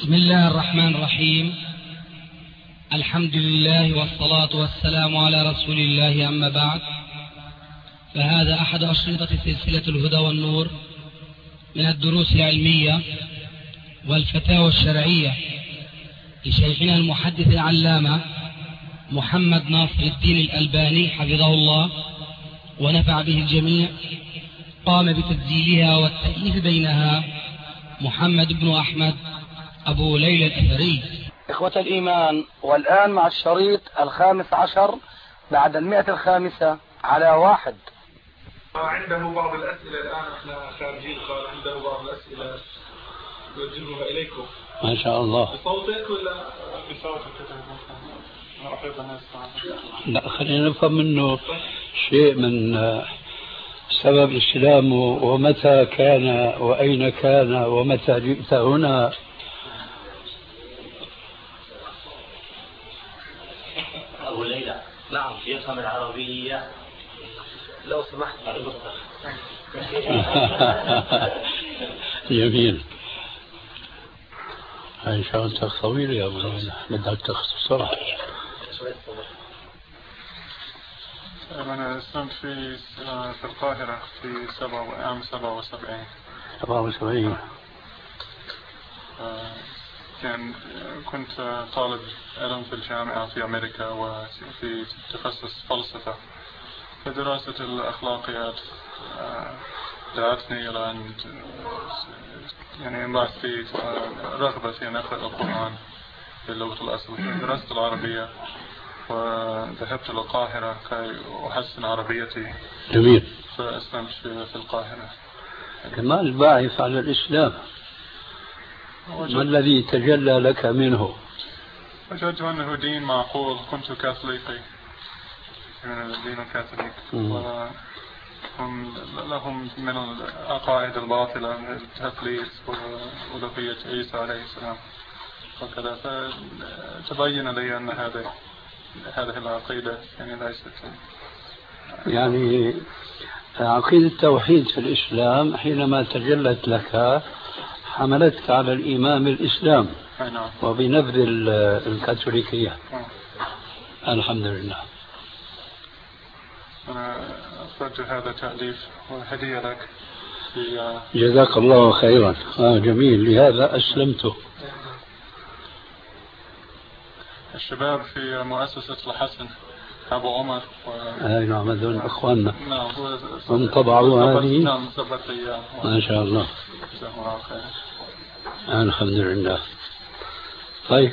بسم الله الرحمن الرحيم. الحمد لله والصلاة والسلام على رسول الله، أما بعد، فهذا أحد أشرطة سلسلة الهدى والنور من الدروس العلمية والفتاوى الشرعية لشيخنا المحدث العلامة محمد ناصر الدين الألباني حفظه الله ونفع به الجميع. قام بتسجيلها والتأليف بينها محمد بن أحمد أبو ليلى الأثري. إخوة الإيمان، والآن مع الشريط 15 بعد 105 على 1. عنده بعض الأسئلة الآن، احنا خارجين، قال عنده بعض الأسئلة يوجهها إليكم. ما شاء الله. بصوتك ولا بصوتك؟ لا، خلينا نفهم منه شيء من سبب إسلامه ومتى كان وأين كان ومتى جئت هنا. أبو ليلى، نعم، يفهم العربية لو سمحت. جميل. هاي شغلتك طويلة يا أبو ليلى، بدك تختصرها. أنا أسلمت في القاهرة في عام 77. 77. كنت طالب علم في الجامعة في أمريكا وفي تخصص فلسفة. فدراسة الأخلاقيات دعتني إلى أن انبعث في رغبة في أن أقرأ القرآن باللغة الأصل، درست العربية وذهبت إلى القاهرة كي أحسن عربيتي. جميل. فأسلمت في القاهرة. كما الباعث على الإسلام، ما الذي تجلى لك منه؟ وجدت أنه دين معقول. كنت كاثوليقي من الدين الكاثوليك، لهم من العقائد الباطلة التثليث وألوهية عيسى عليه السلام وكذا. فتبين لي أن هذه العقيدة ليست عقيدة التوحيد في الإسلام حينما تجلت لك حملتك على الإيمان بالإسلام وبنبذ الكاثوليكية. الحمد لله. أنا أخرج هذا تأليف وهدية لك. جزاك الله خيرا. جميل، لهذا أسلمته. الشباب في مؤسسة الحسن أبو عمر نعم، هذول أخواننا. نعم، هم طبعوا هذه. نعم، ما شاء الله. الحمد لله. طيب،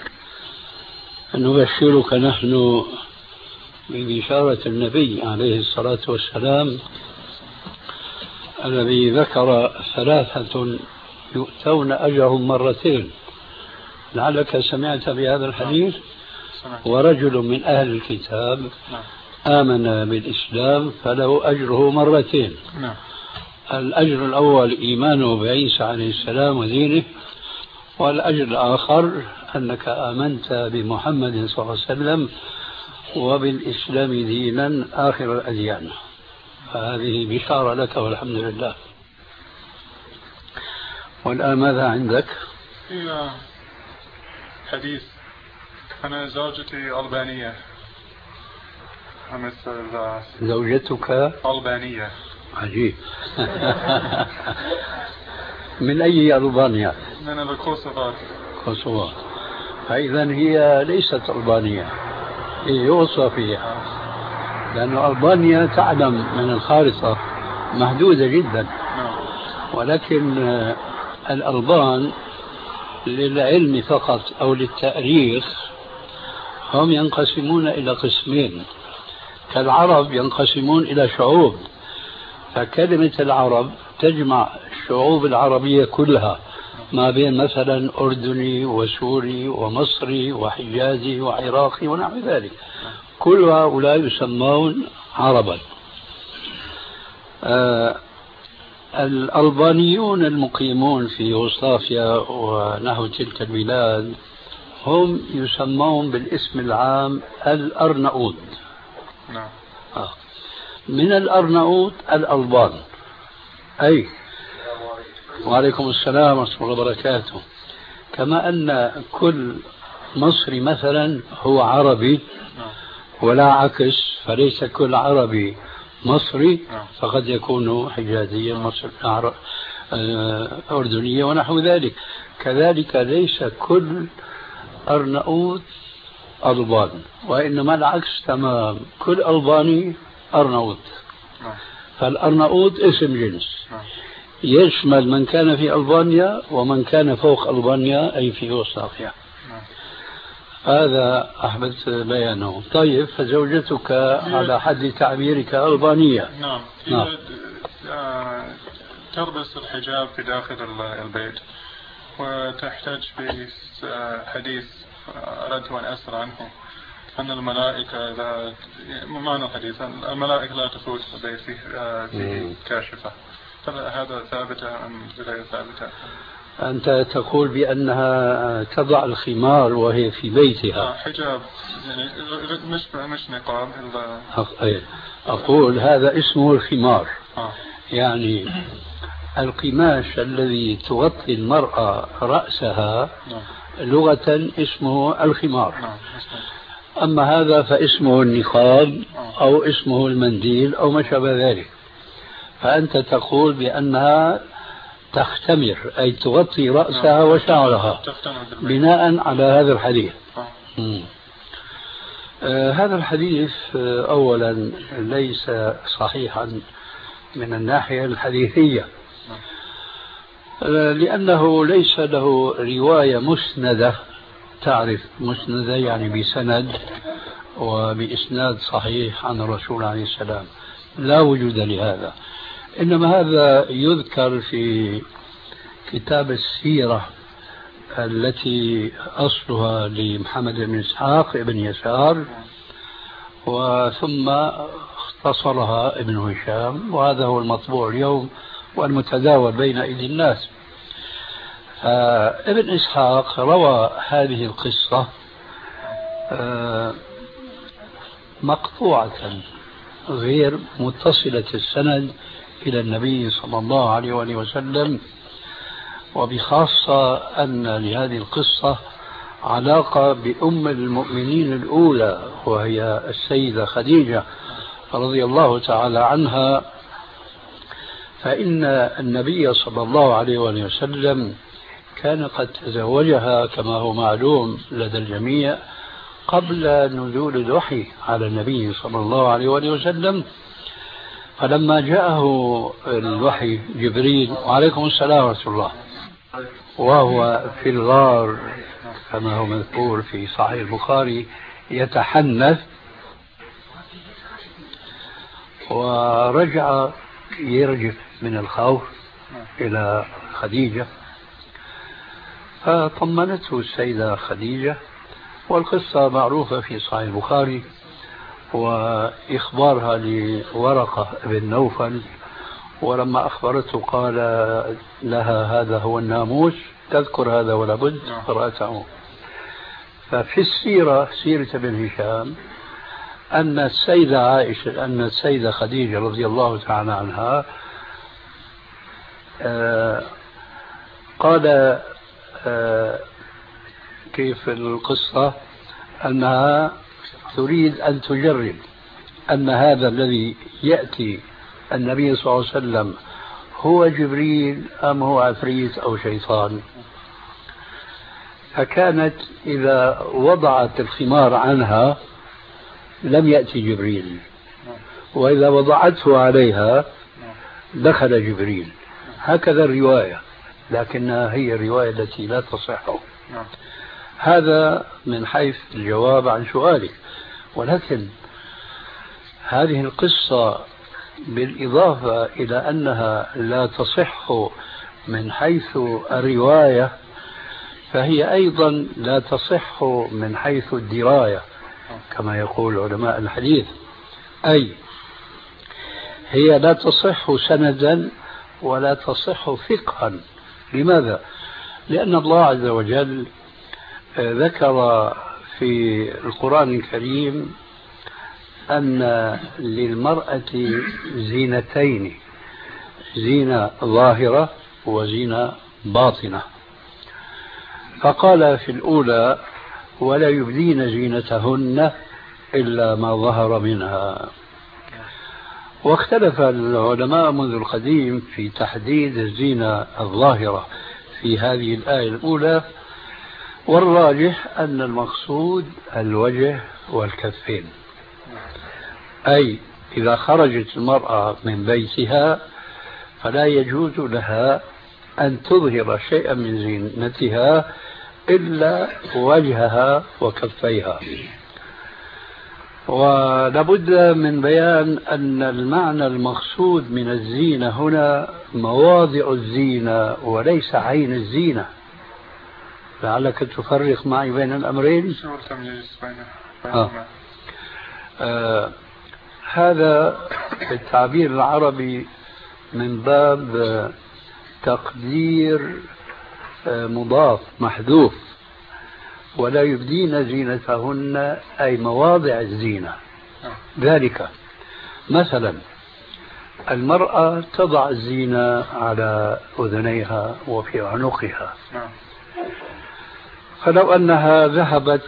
نبشرك نحن ببشارة النبي عليه الصلاة والسلام الذي ذكر 3 يؤتون أجرهم مرتين. لعلك سمعت بهذا الحديث. ورجل من أهل الكتاب آمن بالإسلام فله أجره مرتين. الأجر الأول إيمانه بعيسى عليه السلام ودينه، والأجر الآخر أنك آمنت بمحمد صلى الله عليه وسلم وبالإسلام دينا آخر الأديان. فهذه بشارة لك والحمد لله. والآن ماذا عندك؟ في حديث. أنا زوجتي ألبانية. زوجتك ألبانية. عجيب. من أي ألبانيا؟ من الكوسوفو. كوسوفو. فإذا هي ليست ألبانية، هي يوغوسلافيا، لأن ألبانيا تعلم من الخارطة محدودة جدا. ولكن الألبان للعلم فقط أو للتاريخ هم ينقسمون إلى قسمين، كالعرب ينقسمون إلى شعوب. فكلمة العرب تجمع الشعوب العربية كلها، ما بين مثلا أردني وسوري ومصري وحجازي وعراقي ونحو ذلك. كل هؤلاء يسمون عربا. الألبانيون المقيمون في يوغوسلافيا ونحو تلك البلاد هم يسمون بالاسم العام الأرناؤوط. من الأرناؤوط الألبان. أي وعليكم السلام ورحمة الله وبركاته. كما أن كل مصري مثلا هو عربي ولا عكس، فليس كل عربي مصري، فقد يكون حجازيا مصري أردنيا ونحو ذلك. كذلك ليس كل أرنؤوط ألبان، وإنما العكس تمام، كل ألباني أرنؤوط. فالأرنؤوط اسم جنس يشمل من كان في ألبانيا ومن كان فوق ألبانيا أي في يوغوسلافيا. هذا أحببت بيانه. طيب، فزوجتك على حد تعبيرك ألبانية. نعم. تلبس الحجاب في داخل البيت، وتحتاج في حديث أردت أن أسأل عنه، أن الملائكة لا، معنى الحديث الملائكة لا تفوت البيت فيه كاشفة، هذا ثابتة أم غير ثابتة؟ أنت تقول بأنها تضع الخمار وهي في بيتها. حجاب يعني مش نقاب. أقول هذا اسمه الخمار. يعني القماش الذي تغطي المرأة رأسها لغة اسمه الخمار. أما هذا فاسمه النقاب أو اسمه المنديل أو ما شابه ذلك. فأنت تقول بأنها تختمر أي تغطي رأسها وشعرها بناء على هذا الحديث. هذا الحديث أولا ليس صحيحا من الناحية الحديثية، لأنه ليس له رواية مسندة. تعرف مسندة يعني بسند وبإسناد صحيح عن الرسول عليه السلام، لا وجود لهذا. إنما هذا يذكر في كتاب السيرة التي أصلها لمحمد بن إسحاق بن يسار، وثم اختصرها ابن هشام، وهذا هو المطبوع اليوم والمتداول بين أيدي الناس. ابن إسحاق روى هذه القصة مقطوعة غير متصلة السند إلى النبي صلى الله عليه وآله وسلم، وبخاصة أن لهذه القصة علاقة بأم المؤمنين الأولى وهي السيدة خديجة رضي الله تعالى عنها. فإن النبي صلى الله عليه وآله وسلم كان قد تزوجها كما هو معلوم لدى الجميع قبل نزول الوحي على النبي صلى الله عليه وآله وسلم. فلما جاءه الوحي جبريل، وعليكم السلام ورحمة الله، وهو في الغار كما هو مذكور في صحيح البخاري يتحنث، ورجع يرجف من الخوف إلى خديجة، فطمنته السيدة خديجة، والقصة معروفة في صحيح البخاري، وإخبارها لورقة بن نوفل، ولما أخبرته قال لها هذا هو الناموس، تذكر هذا ولا بد، قرأته. ففي السيرة سيرة ابن هشام أن السيدة عائشة، أن السيدة خديجة رضي الله تعالى عنها قال كيف القصة، أنها تريد أن تجرب أن هذا الذي يأتي النبي صلى الله عليه وسلم هو جبريل أم هو عفريت أو شيطان. فكانت إذا وضعت الخمار عنها لم يأتي جبريل، وإذا وضعته عليها دخل جبريل. هكذا الرواية، لكنها هي الرواية التي لا تصح. هذا من حيث الجواب عن سؤالك. ولكن هذه القصة بالإضافة إلى أنها لا تصح من حيث الرواية، فهي أيضا لا تصح من حيث الدراية كما يقول علماء الحديث. أي هي لا تصح سندا ولا تصح فقها. لماذا؟ لأن الله عز وجل ذكر في القرآن الكريم أن للمرأة زينتين، زينة ظاهرة وزينة باطنة. فقال في الأولى ولا يبدين زينتهن إلا ما ظهر منها. واختلف العلماء منذ القديم في تحديد الزينة الظاهرة في هذه الآية الأولى، والراجح أن المقصود الوجه والكفين، أي إذا خرجت المرأة من بيتها فلا يجوز لها أن تظهر شيئا من زينتها إلا وجهها وكفيها. ولابد من بيان أن المعنى المقصود من الزينة هنا مواضع الزينة وليس عين الزينة. لعلك تفرق معي بين الأمرين. شو التمييز بينهما؟ هذا التعبير العربي من باب تقدير مضاف محذوف، ولا يبدين زينتهن أي مواضع الزينة. ذلك مثلا المرأة تضع الزينة على أذنيها وفي عنقها، فلو أنها ذهبت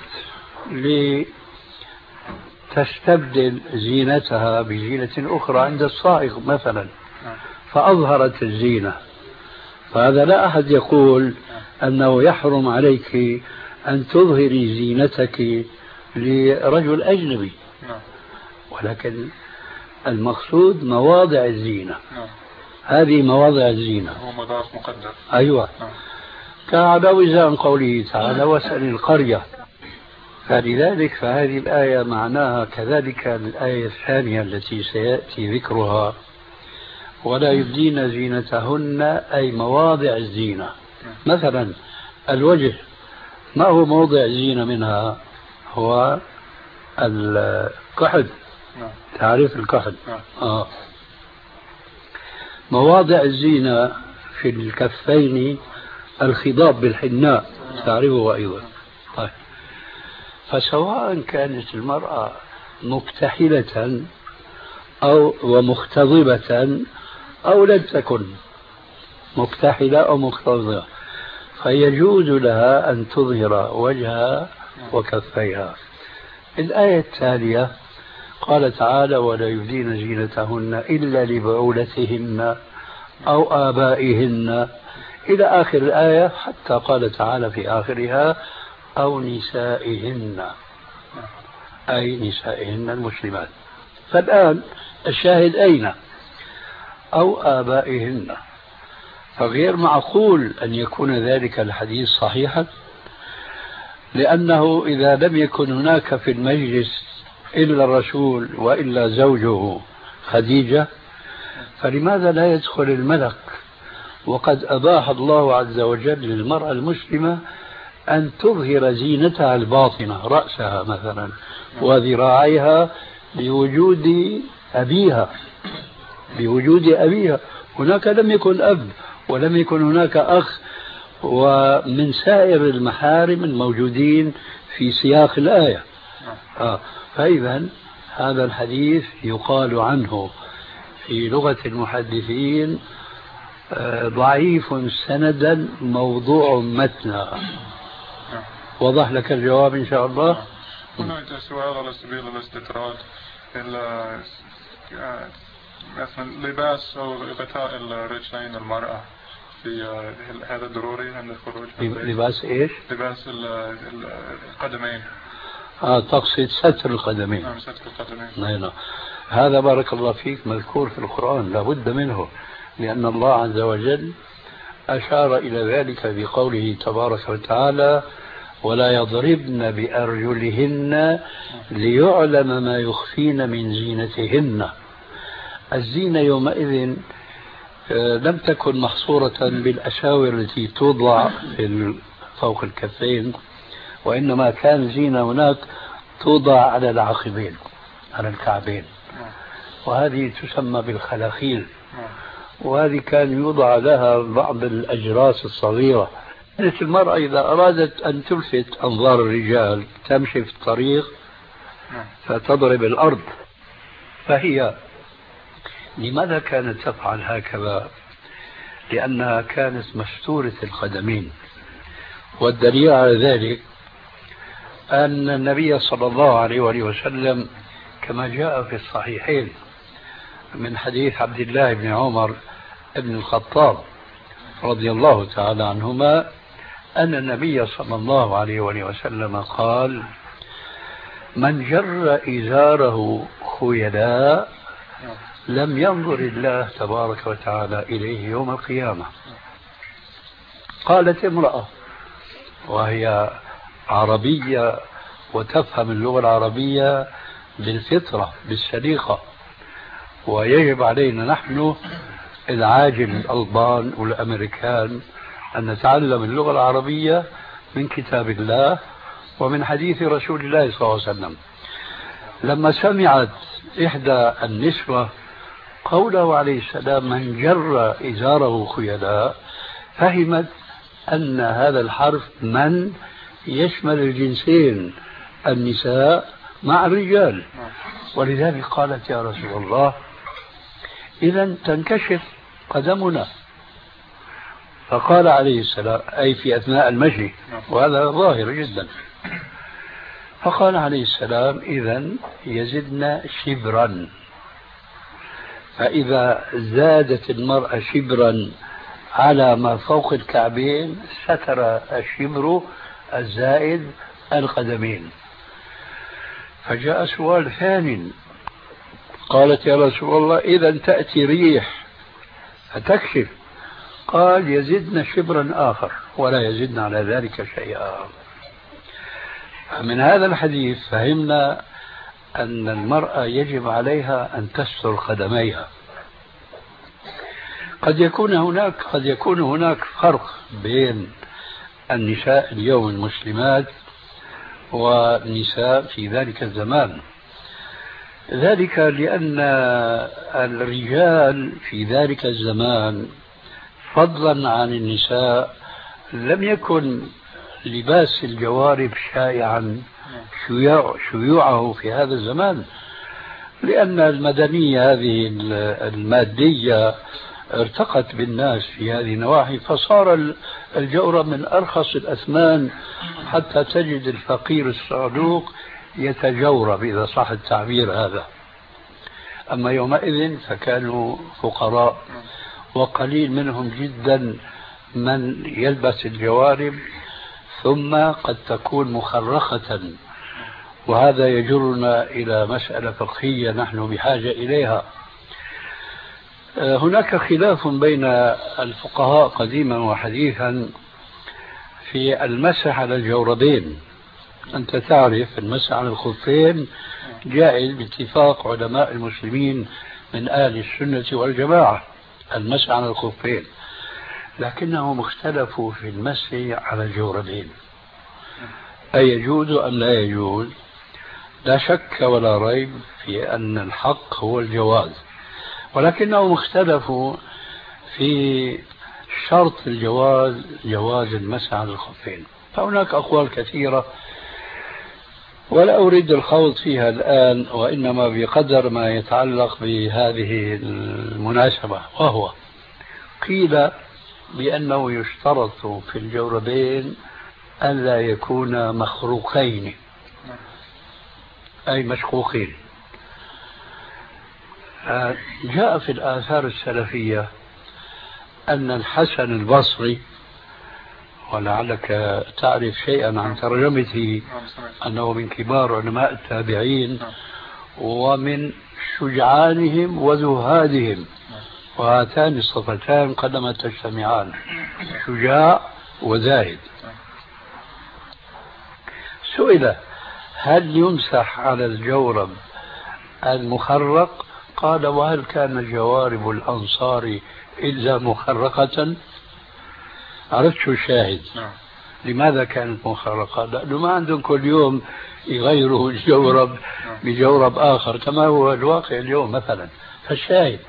لتستبدل زينتها بزينة أخرى عند الصائغ مثلا فأظهرت الزينة، فهذا لا أحد يقول أنه يحرم عليك أن تظهري زينتك لرجل أجنبي، ولكن المقصود مواضع الزينة. هذه مواضع الزينة، هو مضاف مقدر. أيوة. كعلى وزان قوله تعالى واسأل القرية. فلذلك فهذه الآية معناها كذلك الآية الثانية التي سيأتي ذكرها ولا يبدين زينتهن أي مواضع الزينة. مثلا الوجه، ما هو موضع الزينة منها؟ هو الكحل. تعرف الكحل؟ مواضع الزينة في الكفين الخضاب بالحناء، تعرفه أيضا. طيب، فسواء كانت المرأة مكتحلة أو ومختضبة أو لم تكن مكتحلة أو مختضبة فيجوز لها أن تظهر وجهها وكفيها. الآية التالية قال تعالى ولا يبدين زينتهن إلا لبعولتهن أو آبائهن إلى آخر الآية، حتى قال تعالى في آخرها أو نسائهن، أي نسائهن المسلمات. فالآن الشاهد أين؟ أو آبائهن. فغير معقول أن يكون ذلك الحديث صحيحا، لأنه إذا لم يكن هناك في المجلس إلا الرسول وإلا زوجه خديجة فلماذا لا يدخل الملك؟ وقد أباح الله عز وجل للمرأة المسلمة أن تظهر زينتها الباطنة، رأسها مثلا وذراعيها بوجود أبيها. هناك لم يكن أب ولم يكن هناك أخ ومن سائر المحارم الموجودين في سياق الآية. فإذا هذا الحديث يقال عنه في لغة المحدثين ضعيف سندا موضوع متنا. وضح لك الجواب إن شاء الله. هناك سؤال على سبيل الاستطراد، مثلا لباس أو غطاء الرجلين المرأة في هذا ضروري عند الخروج؟ لباس إيش؟ لباس القدمين. تقصد ستر القدمين. نعم، ستر القدمين. نعم. هذا بارك الله فيك مذكور في القرآن، لابد منه، لأن الله عز وجل أشار إلى ذلك بقوله تبارك وتعالى ولا يضربن بأرجلهن ليعلم ما يخفين من زينتهن. الزينة يومئذ لم تكن محصورة بالأساور التي توضع فوق الكفين، وإنما كان زينة هناك توضع على العقبين، على الكعبين، وهذه تسمى بالخلاخيل، وهذه كان يوضع لها بعض الأجراس الصغيرة. كانت المرأة إذا أرادت أن تلفت أنظار الرجال تمشي في الطريق فتضرب الأرض. فهي لماذا كانت تفعل هكذا؟ لأنها كانت مستورة القدمين، والدليل على ذلك أن النبي صلى الله عليه وآله وسلم كما جاء في الصحيحين من حديث عبد الله بن عمر بن الخطاب رضي الله تعالى عنهما أن النبي صلى الله عليه وآله وسلم قال: من جر إزاره خيلاء لم ينظر الله تبارك وتعالى إليه يوم القيامة. قالت امرأة وهي عربية وتفهم اللغة العربية بالفطرة بالسليقة، ويجب علينا نحن العاجل الألبان والأمريكان أن نتعلم اللغة العربية من كتاب الله ومن حديث رسول الله صلى الله عليه وسلم. لما سمعت إحدى النسوة قوله عليه السلام: من جر إزاره خيلاء، فهمت أن هذا الحرف من يشمل الجنسين النساء مع الرجال، ولذلك قالت: يا رسول الله إذا تنكشف قدمنا. فقال عليه السلام، أي في أثناء المشي، وهذا ظاهر جدا، فقال عليه السلام: إذا يزدنا شبرا. فإذا زادت المرأة شبرا على ما فوق الكعبين ستر الشبر الزائد القدمين. فجاء سؤال ثاني، قالت: يا رسول الله إذا تأتي ريح فتكشف. قال: يزدنا شبرا آخر ولا يزدنا على ذلك شيئا. من هذا الحديث فهمنا أن المرأة يجب عليها أن تستر قدميها. قد يكون هناك فرق بين النساء اليوم المسلمات والنساء في ذلك الزمان، ذلك لأن الرجال في ذلك الزمان فضلا عن النساء لم يكن لباس الجوارب شائعا شيوعه في هذا الزمان، لأن المدنية هذه المادية ارتقت بالناس في هذه النواحي، فصار الجورب من أرخص الأثمان حتى تجد الفقير الصعلوك يتجورب إذا صح التعبير هذا. أما يومئذ فكانوا فقراء، وقليل منهم جدا من يلبس الجوارب، ثم قد تكون مخرخة، وهذا يجرنا إلى مسألة فقهية نحن بحاجة إليها. هناك خلاف بين الفقهاء قديما وحديثا في المسح على الجوربين. أنت تعرف المسح على الخفين جائز باتفاق علماء المسلمين من أهل السنة والجماعة، المسح على الخفين، لكنهم اختلفوا في المسح على الجوربين، أي يجوز أم لا يجوز. لا شك ولا ريب في أن الحق هو الجواز، ولكنهم اختلفوا في شرط الجواز، جواز المسح على الخفين. فهناك أقوال كثيرة ولا أريد الخوض فيها الآن، وإنما بقدر ما يتعلق بهذه المناسبة، وهو قيل بأنه يشترط في الجوربين ألا يكون مخروقين أي مشقوقين. جاء في الآثار السلفية أن الحسن البصري، ولعلك تعرف شيئا عن ترجمته، أنه من كبار علماء التابعين ومن شجعانهم وزهادهم، وهاتان الصفتان قدما تجتمعان، شجاع وزاهد. سئل: هل يمسح على الجورب المخرق؟ قال: وهل كان جوارب الأنصار إلا مخرقة؟ عرفت شو الشاهد؟ لماذا كانت مخرقة؟ لأنه ما عندهم كل يوم يغيروا الجورب بجورب آخر كما هو الواقع اليوم مثلا. فالشاهد،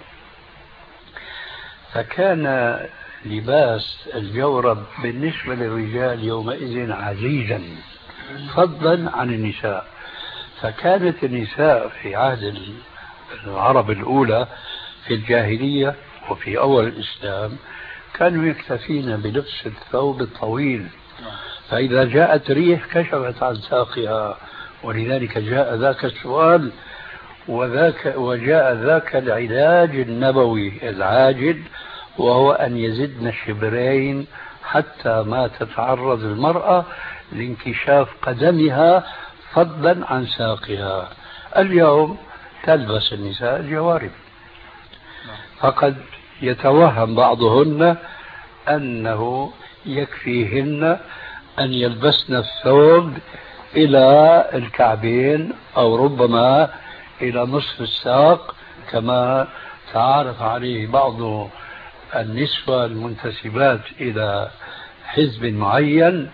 فكان لباس الجورب بالنسبة للرجال يومئذ عزيزا فضلا عن النساء. فكانت النساء في عهد العرب الأولى في الجاهلية وفي أول الإسلام كانوا يكتفين بلبس الثوب الطويل، فإذا جاءت ريح كشفت عن ساقها، ولذلك جاء ذاك السؤال وجاء ذاك العلاج النبوي العاجل، وهو أن يزدن شبرين حتى ما تتعرض المرأة لانكشاف قدمها فضلا عن ساقها. اليوم تلبس النساء الجوارب، فقد يتوهم بعضهن أنه يكفيهن أن يلبسن الثوب إلى الكعبين أو ربما إلى نصف الساق، كما تعارف عليه بعض النسوة المنتسبات إلى حزب معين،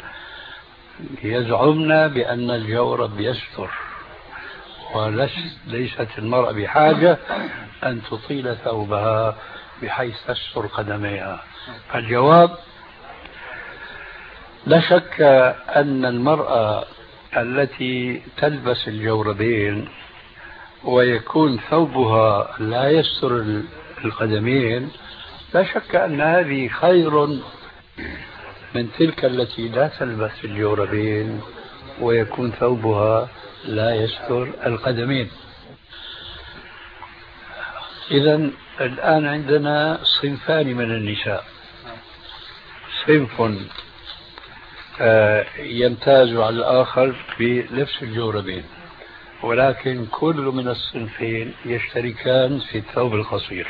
يزعمن بأن الجورب يستر، وليست المرأة بحاجة أن تطيل ثوبها بحيث تستر قدميها. الجواب: لا شك أن المرأة التي تلبس الجوربين ويكون ثوبها لا يستر القدمين، لا شك أن هذه خير من تلك التي لا تلبس الجوربين ويكون ثوبها لا يستر القدمين. إذن الآن عندنا صنفان من النساء: صنف يمتاز على الآخر بلبس الجوربين، ولكن كل من الصنفين يشتركان في الثوب القصير.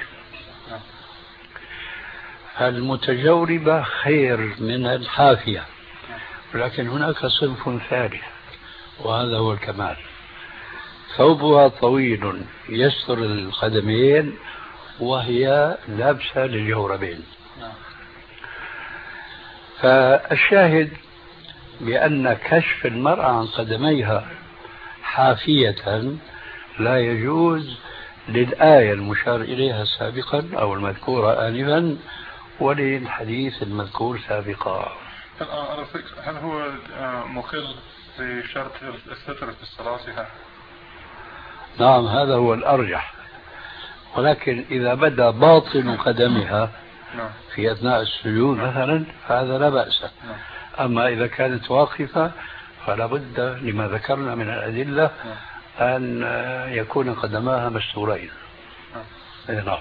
المتجوربة خير من الحافية، ولكن هناك صنف ثالث وهذا هو الكمال: ثوبها طويل يستر القدمين وهي لابسة للجوربين. فالشاهد بأن كشف المرأة عن قدميها حافية لا يجوز للآية المشار إليها سابقا أو المذكورة آنفا وللحديث المذكور سابقا. هل هو مخل بشرط الستر في الصلاة؟ نعم، هذا هو الأرجح، ولكن إذا بدا باطن قدمها في أثناء السجود مثلا فهذا لا بأس. أما إذا كانت واقفة فلا بد لما ذكرنا من الأدلة أن يكون قدماها مستورين. نعم.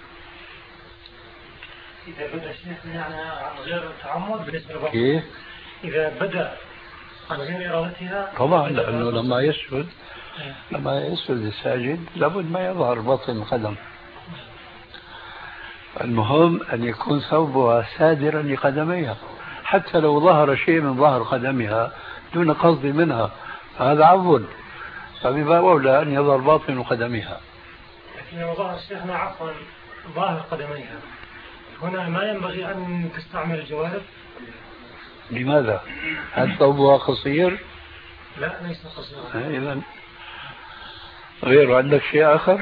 إذا بدأ الشيخ يعني عن غير التعمد بالنسبة للبطن، كيف؟ إذا بدأ عن غير إرادتها طبعا، لأنه لما يسجد الساجد لابد ما يظهر بطن قدم. المهم أن يكون ثوبها سادرا لقدميها، حتى لو ظهر شيء من ظهر قدمها دون قصد منها فهذا عفو، فبما أولى أن يظهر باطن قدمها. لكن لو ظهر الشيخنا عفوا ظاهر قدميها، هنا ما ينبغي أن تستعمل الجوارب. لماذا؟ هل ثوبها قصير؟ لا، ليس قصيرا. إذن غير عندك شيء آخر؟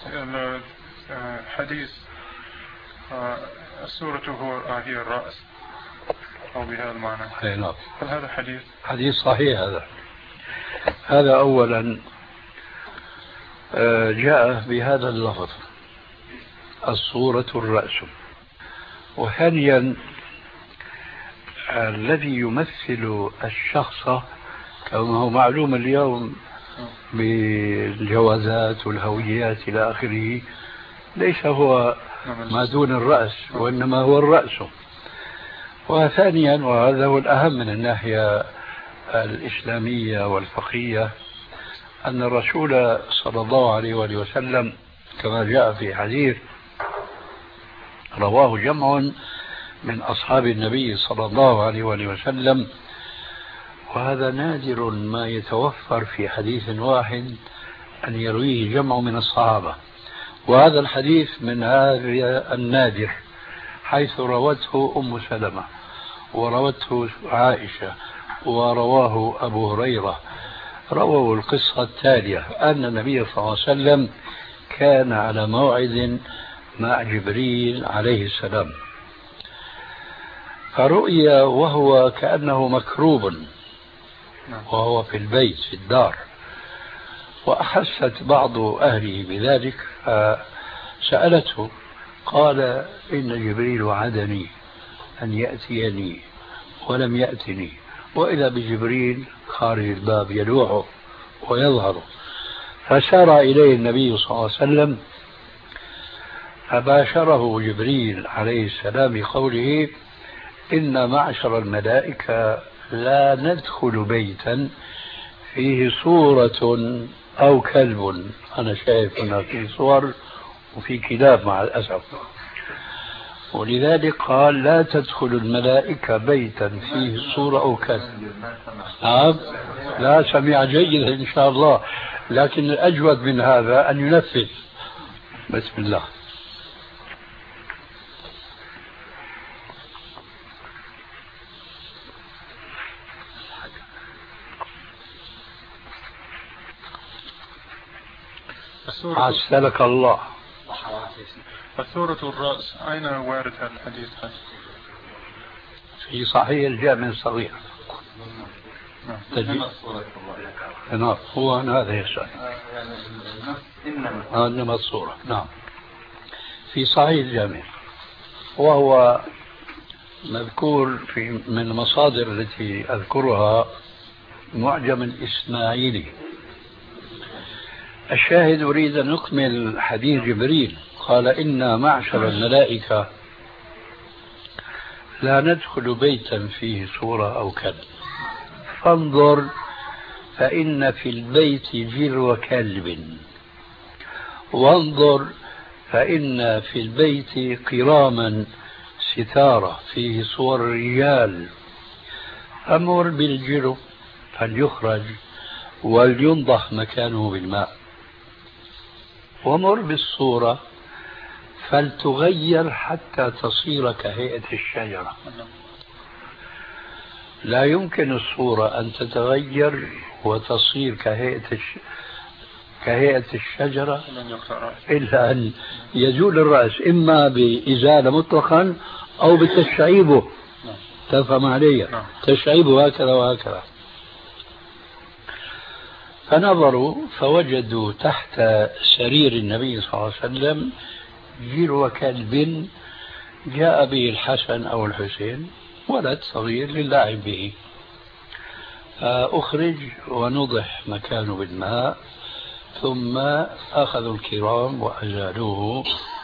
حديث السورة هي الرأس أو بهذا المعنى. نعم. هل هذا حديث صحيح؟ هذا أولا جاء بهذا اللفظ الصورة الرأس، وثانيا الذي يمثل الشخص كما هو معلوم اليوم بالجوازات والهويات إلى آخره ليس هو ما دون الرأس وإنما هو الرأس. وثانيا وهذا هو الأهم من الناحية الإسلامية والفقهية أن الرسول صلى الله عليه وآله وسلم كما جاء في حديث رواه جمع من أصحاب النبي صلى الله عليه وآله وسلم، وهذا نادر ما يتوفر في حديث واحد أن يرويه جمع من الصحابة، وهذا الحديث من هذا النادر، حيث روته أم سلمة وروته عائشة ورواه أبو هريرة. رووا القصة التالية: أن النبي صلى الله عليه وسلم كان على موعد مع جبريل عليه السلام، فرؤي وهو كأنه مكروب وهو في البيت في الدار، وأحست بعض أهله بذلك فسألته، قال: إن جبريل وعدني أن يأتيني ولم يأتني، وإذا بجبريل خارج الباب يلوحه ويظهر. فسار إليه النبي صلى الله عليه وسلم فباشره جبريل عليه السلام بقوله: إن معشر الملائكة لا ندخل بيتا فيه صورة أو كلب. أنا شايف هنا في صور وفي كلاب مع الأسف، ولذلك قال: لا تدخل الملائكة بيتا فيه صورة أو كلب. لا، سمع جيدا إن شاء الله، لكن الأجود من هذا أن ينفذ. بسم الله. عسلك الله. سورة الرأس أين وارد هذا الحديث؟ في صحيح الجامع الصغير. نعم، هو هذا يسأل. إنما الصورة، نعم، في صحيح الجامع، وهو مذكور في من المصادر التي أذكرها معجم الإسماعيلي. الشاهد: أريد أن نكمل حديث جبريل. قال: إنا معشر الملائكة لا ندخل بيتا فيه صورة أو كلب، فانظر فإن في البيت جلو كلب، وانظر فإن في البيت قراما ستارة فيه صور رجال، أمر بالجلو فليخرج ولينضح مكانه بالماء، ومر بالصورة فلتغير حتى تصير كهيئة الشجرة. لا يمكن الصورة أن تتغير وتصير كهيئة الشجرة إلا أن يزول الرأس، إما بإزالة مطلقا أو بتشعيبه. تفهم علي؟ تشعيبه هكذا وهكذا. فنظروا فوجدوا تحت سرير النبي صلى الله عليه وسلم جلو كلب جاء به الحسن أو الحسين، ولد صغير للعب به. أخرج ونضح مكانه بالماء، ثم أخذوا الكرام وأزالوه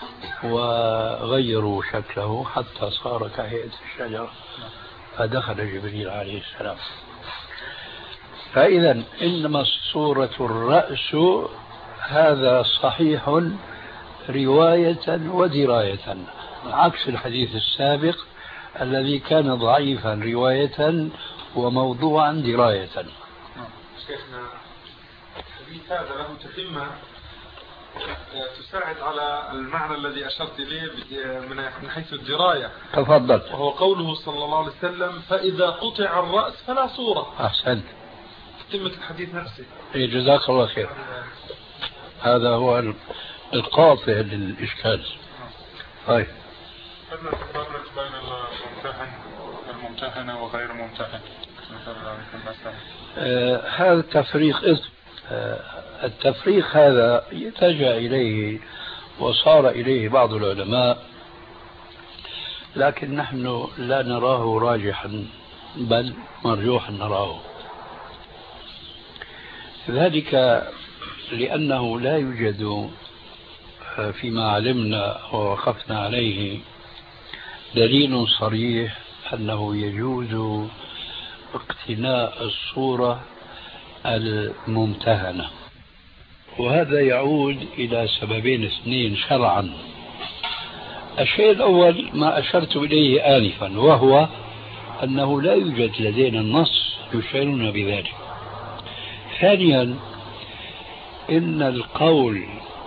وغيروا شكله حتى صار كهيئة الشجرة، فدخل جبريل عليه السلام. فإذا إنما صورة الرأس هذا صحيح رواية ودراية، عكس الحديث السابق الذي كان ضعيفا رواية وموضوعا دراية. شيخنا الحديث هذا له تتمة تساعد على المعنى الذي أشرت إليه من حيث الدراية. تفضل. وهو قوله صلى الله عليه وسلم: فإذا قطع الرأس فلا صورة. أحسنت. تتمة الحديث نفسه. جزاك الله خير. هذا هو القاطع للإشكال. طيب. قد نتفرق بين الممتحن وغير الممتحن. هذا التفريق التفريق هذا يتجه إليه وصار إليه بعض العلماء، لكن نحن لا نراه راجحا بل مرجوحا نراه، ذلك لأنه لا يوجد فيما علمنا ووقفنا عليه دليل صريح أنه يجوز اقتناء الصورة الممتهنة، وهذا يعود إلى سببين اثنين شرعا. الشيء الأول ما أشرت إليه آنفا، وهو أنه لا يوجد لدينا النص يشيرنا بذلك. ثانيا إن القول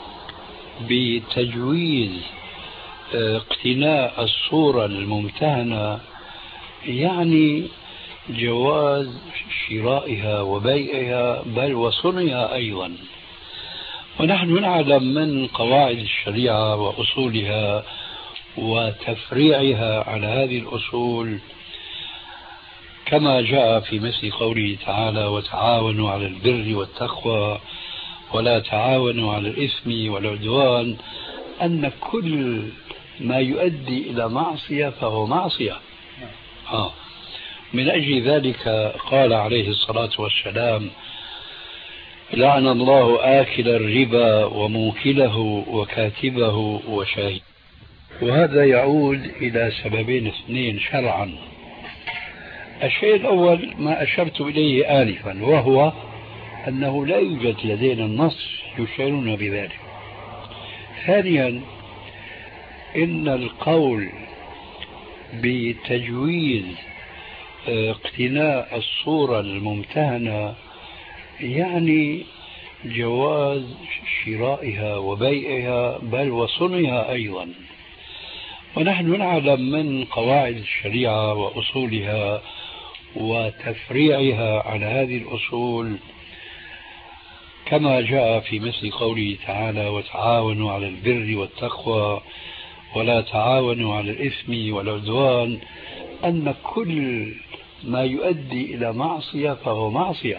بتجويز اقتناء الصورة الممتهنة يعني جواز شرائها وبيعها بل وصنعها أيضا، ونحن نعلم من قواعد الشريعة وأصولها وتفريعها على هذه الأصول كما جاء في مثل قوله تعالى: وتعاونوا على البر والتقوى ولا تعاونوا على الإثم والعدوان، أن كل ما يؤدي إلى معصية فهو معصية. من أجل ذلك قال عليه الصلاة والسلام: لعن الله آكل الربا وموكله وكاتبه وشاهده. وهذا يعود إلى سببين اثنين شرعا. الشيء الأول ما أشرت إليه آنفا، وهو أنه لا يوجد لدينا النص يشيرون بذلك. ثانيا، إن القول بتجويز اقتناء الصورة الممتهنة يعني جواز شرائها وبيعها بل وصنعها أيضا. ونحن نعلم من قواعد الشريعة وأصولها وتفريعها على هذه الأصول كما جاء في مثل قوله تعالى: وتعاونوا على البر والتقوى ولا تعاونوا على الإثم والعدوان، أن كل ما يؤدي إلى معصية فهو معصية.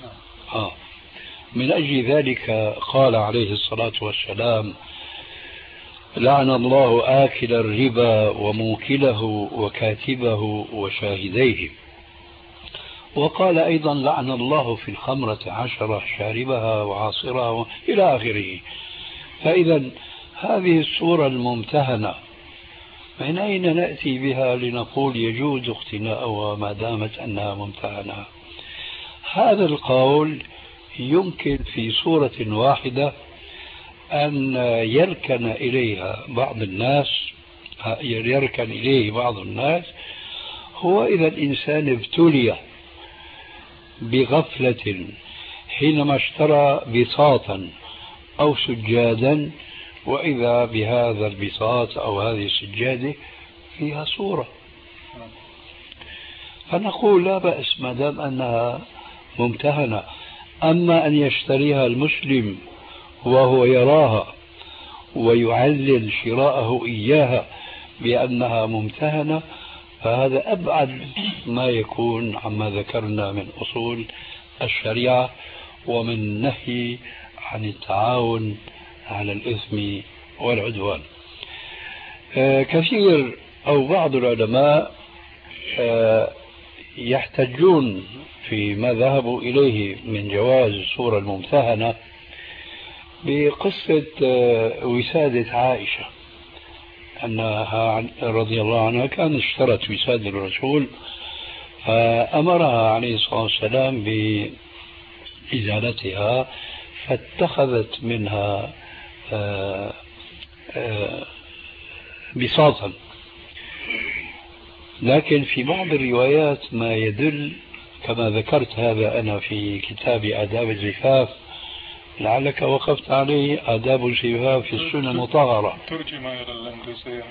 من أجل ذلك قال عليه الصلاة والسلام: لعن الله آكل الربا وموكله وكاتبه وشاهديه. وقال أيضا: لعن الله في الخمرة 10 شاربها وعاصرها إلى آخره. فإذا هذه الصورة الممتهنة من أين نأتي بها لنقول يجوز اقتناؤها ما دامت أنها ممتهنة؟ هذا القول يمكن في صورة واحدة أن يركن إليه بعض الناس، هو إذا الإنسان ابتلي بغفلة حينما اشترى بساطا أو سجادا، وإذا بهذا البساط أو هذه السجادة فيها صورة، فنقول لا بأس ما دام أنها ممتهنة. أما أن يشتريها المسلم وهو يراها ويعلل شراءه إياها بأنها ممتهنة، فهذا أبعد ما يكون عما ذكرنا من أصول الشريعة ومن النهي عن التعاون على الإثم والعدوان. كثير أو بعض العلماء يحتجون فيما ذهبوا إليه من جواز الصورة الممتهنة بقصة وسادة عائشة، أنها رضي الله عنها كانت اشترت وسادة الرسول فأمرها عليه الصلاة والسلام بإزالتها، فاتخذت منها بساطا. لكن في بعض الروايات ما يدل كما ذكرت هذا أنا في كتاب آداب الزفاف، لعلك وقفت عليه، آداب الزفاف في السنة المطهرة. ترجم إلى الإنجليزية.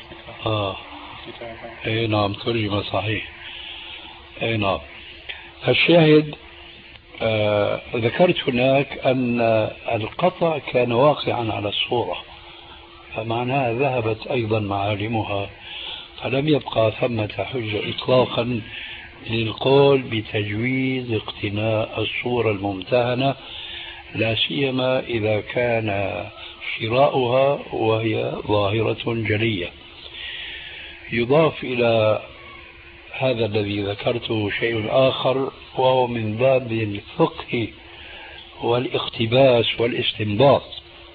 أي نعم، ترجم صحيح. أي نعم. الشاهد ذكرت هناك أن القطع كان واقعا على الصورة، فمعناها ذهبت أيضا معالمها، فلم يبقى ثمة حجة إطلاقا للقول بتجويز اقتناء الصورة الممتهنة، لا سيما إذا كان شراؤها وهي ظاهرة جلية. يضاف إلى هذا الذي ذكرته شيء آخر، وهو من باب الفقه والاقتباس والاستنباط.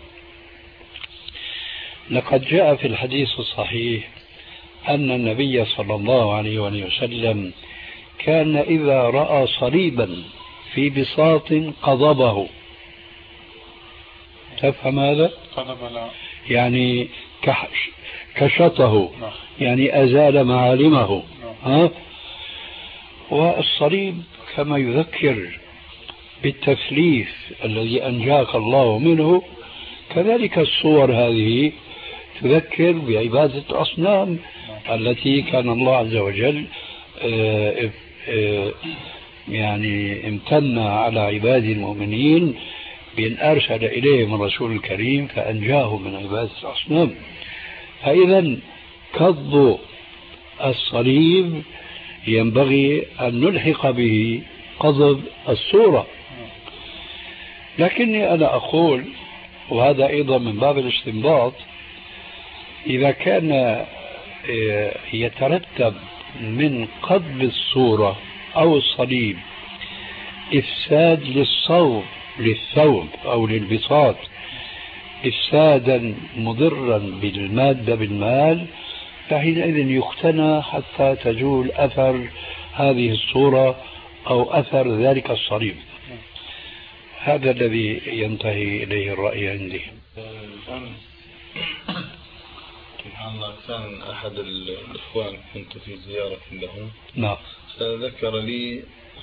لقد جاء في الحديث الصحيح أن النبي صلى الله عليه وسلم كان إذا رأى صليبا في بساط قضبه. تفهم هذا؟ يعني كشطه، يعني أزال معالمه. والصليب كما يذكر بالتثليث الذي أنجاك الله منه، كذلك الصور هذه تذكر بعبادة الأصنام التي كان الله عز وجل يعني امتن على عباده المؤمنين بأن أرسل إليهم الرسول الكريم فأنجاهم من عبادة الأصنام. فإذا كض الصليب ينبغي أن نلحق به قضب الصورة. لكني أنا أقول، وهذا أيضا من باب الاستنباط، إذا كان يترتب من قضب الصورة أو الصليب إفساد للثوب أو للبساط إفسادا مضرا بالمادة بالمال، فحينئذ يختنى حتى تزول أثر هذه الصورة أو أثر ذلك الصليب. هذا الذي ينتهي إليه الرأي عندي. سبحان الله، كان أحد الإخوان كنت في زيارة له. نعم. فذكر لي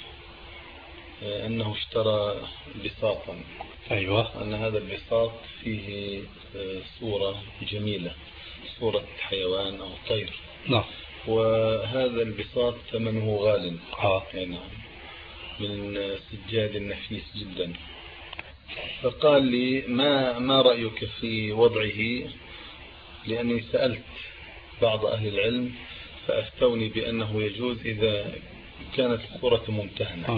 أنه اشترى بساطا. أيوة. أن هذا البساط فيه صورة جميلة، صورة حيوان أو طير. نعم. وهذا البساط ثمنه غال. يعني من سجاد نفيس جدا. فقال لي ما رأيك في وضعه، لأني سألت بعض أهل العلم فأفتوني بأنه يجوز إذا كانت الصورة ممتهنة.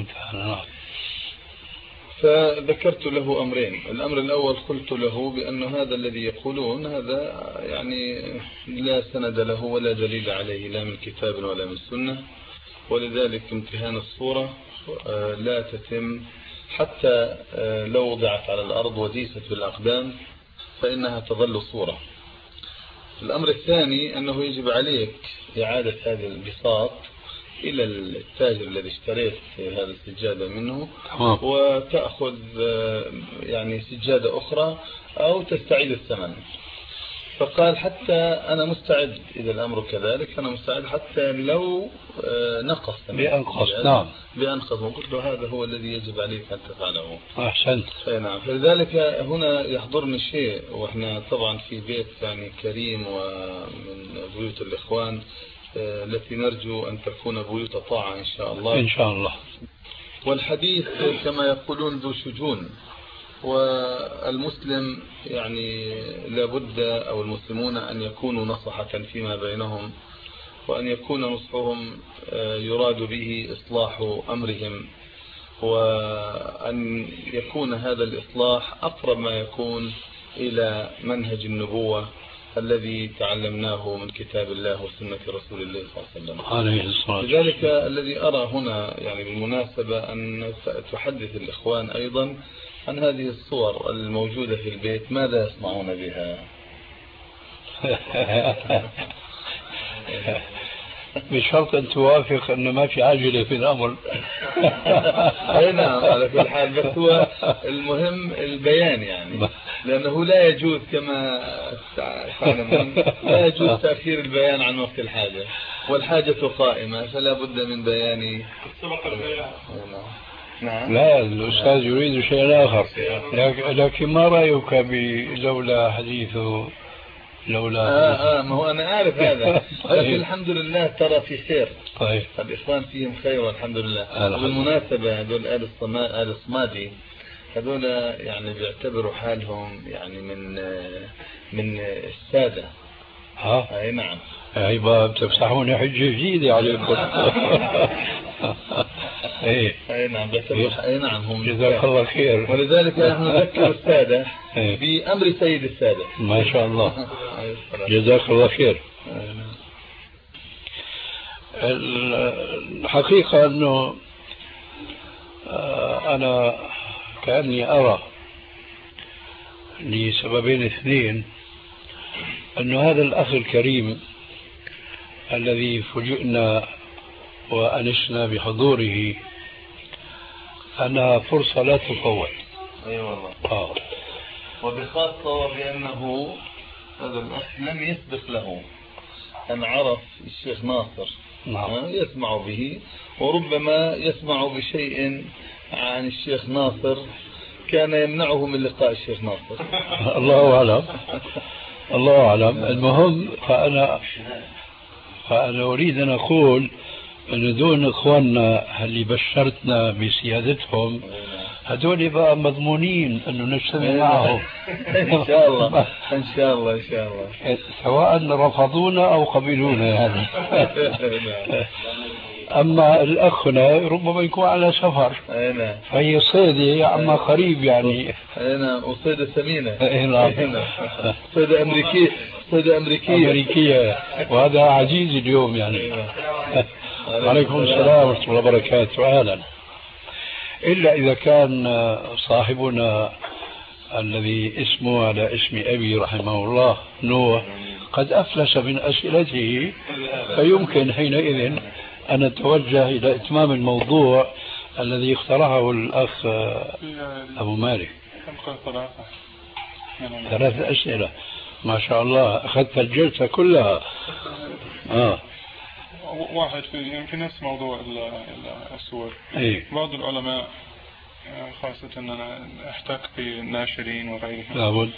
فذكرت له أمرين. الأمر الأول قلت له بأن هذا الذي يقولون هذا يعني لا سند له ولا دليل عليه، لا من كتاب ولا من سنة، ولذلك امتهان الصورة لا تتم حتى لو وضعت على الأرض وديست بالأقدام فإنها تظل صورة. الأمر الثاني أنه يجب عليك إعادة هذا البساط إلى التاجر الذي اشتريت هذا السجادة منه، وتأخذ يعني سجادة أخرى أو تستعيد الثمن. فقال حتى أنا مستعد إذا الأمر كذلك، أنا مستعد حتى لو نقص بأنقص. وقلت له هذا هو الذي يجب عليك أن تفعله. أحسنت. نعم. فلذلك هنا يحضرني شيء، وإحنا طبعا في بيت يعني كريم ومن بيوت الإخوان التي نرجو أن تكون بيوت طاعة إن شاء الله. إن شاء الله. والحديث كما يقولون ذو شجون، والمسلم يعني لابد أو المسلمون أن يكونوا نصحة فيما بينهم، وأن يكون نصحهم يراد به إصلاح أمرهم، وأن يكون هذا الإصلاح أقرب ما يكون إلى منهج النبوة الذي تعلمناه من كتاب الله وسنة رسول الله صلى الله عليه وسلم. لذلك الذي أرى هنا يعني بالمناسبة أن تحدث الإخوان أيضا عن هذه الصور الموجودة في البيت، ماذا يصنعون بها؟ بشرط أن توافق أنه ما في عجلة في الأمر. أي نعم، على كل حال، بس هو المهم البيان يعني، لأنه لا يجوز كما تعلمون لا يجوز تأخير البيان عن وقت الحاجة، والحاجة قائمة فلا بد من بيان. نعم. لا، الأستاذ يريد شيئا آخر، لكن ما رأيك لولا حديثه لولا ما هو أنا أعرف هذا. لكن الحمد لله ترى في خير. طيب. الإخوان فيهم خير والحمد لله. وبالمناسبة هذول آل الصمادي هذول يعني بيعتبروا حالهم يعني من السادة. أي نعم. أي بتفتحون حجة جديدة عليكم. أي نعم أي نعم هم. جزاك الله خير. ولذلك نحن نذكر السادة بأمر سيد السادة. ما شاء الله. جزاك الله خير. الحقيقة أنه أنا كأني أرى لسببين اثنين أن هذا الأخ الكريم الذي فوجئنا وأنسنا بحضوره أنها فرصة لا تفوت. أي والله. وبخاصة بأنه هذا الأخ لم يسبق له أن عرف الشيخ ناصر. يسمع به، وربما يسمع بشيء عن الشيخ ناصر كان يمنعه من لقاء الشيخ ناصر. الله أعلم. الله أعلم. المهم فأنا أريد أن أقول أن دون إخواننا اللي بشرتنا بسيادتهم هذول بقى مضمونين أنه نجتمع معهم. إن شاء الله. إن شاء الله. إن شاء الله. سواء رفضونا أو قبلونا يعني. أما الأخ هنا ربما يكون على سفر. نعم. فهي صيدة عما قريب يعني. نعم. وصيدة ثمينة. نعم. صيدة أمريكية. صيدة أمريكية. وهذا عزيز اليوم يعني. عليكم السلام ورحمة الله وبركاته. أهلا. إلا إذا كان صاحبنا الذي اسمه على اسم أبي رحمه الله نوح قد أفلس من أسئلته، فيمكن حينئذ أن نتوجه إلى إتمام الموضوع الذي اقترحه الأخ أبو مالك. 3 أسئلة ما شاء الله، أخذت الجلسة كلها. واحد في نفس موضوع الصور. بعض العلماء خاصة أن أنا أحتك بالناشرين وغيرهم،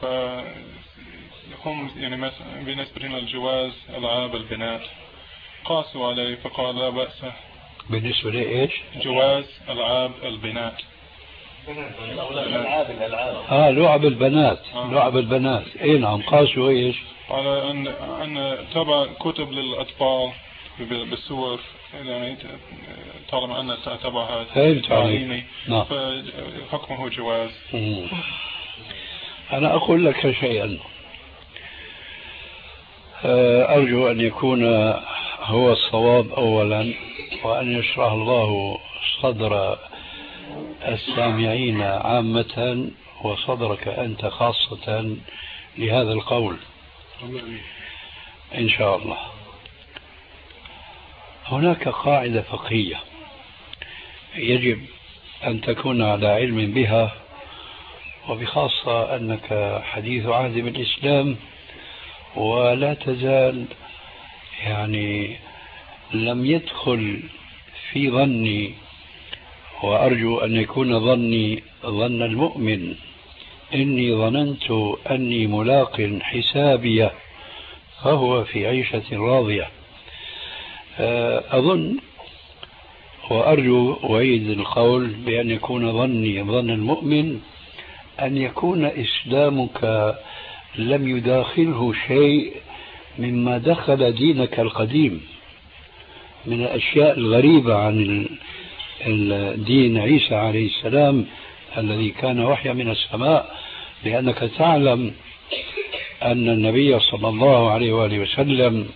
فهم يعني بالنسبة للجواز ألعاب البنات قاسوا عليه فقال لا بأس. بالنسبة لإيش؟ جواز ألعاب البنات. لعب البنات. لعب البنات. نعم. قاسوا إيش؟ على أن تبع كتب للأطفال بالصور، يعني طالما أن تبعها تعليمي فحكمه جواز. أنا أقول لك شيئا أرجو أن يكون هو الصواب أولا، وأن يشرح الله صدر السامعين عامة وصدرك أنت خاصة لهذا القول إن شاء الله. هناك قاعدة فقهية يجب أن تكون على علم بها، وبخاصة أنك حديث عهد بالإسلام ولا تزال يعني لم يدخل في ظني، وأرجو أن يكون ظني ظن المؤمن، إني ظننت أني ملاق حسابيه فهو في عيشة راضية. أظن وأرجو وأعيد القول بأن يكون ظني ظن المؤمن أن يكون إسلامك لم يداخله شيء مما دخل دينك القديم من الأشياء الغريبة عن الدين عيسى عليه السلام الذي كان وحيا من السماء، لأنك تعلم أن النبي صلى الله عليه وآله وسلم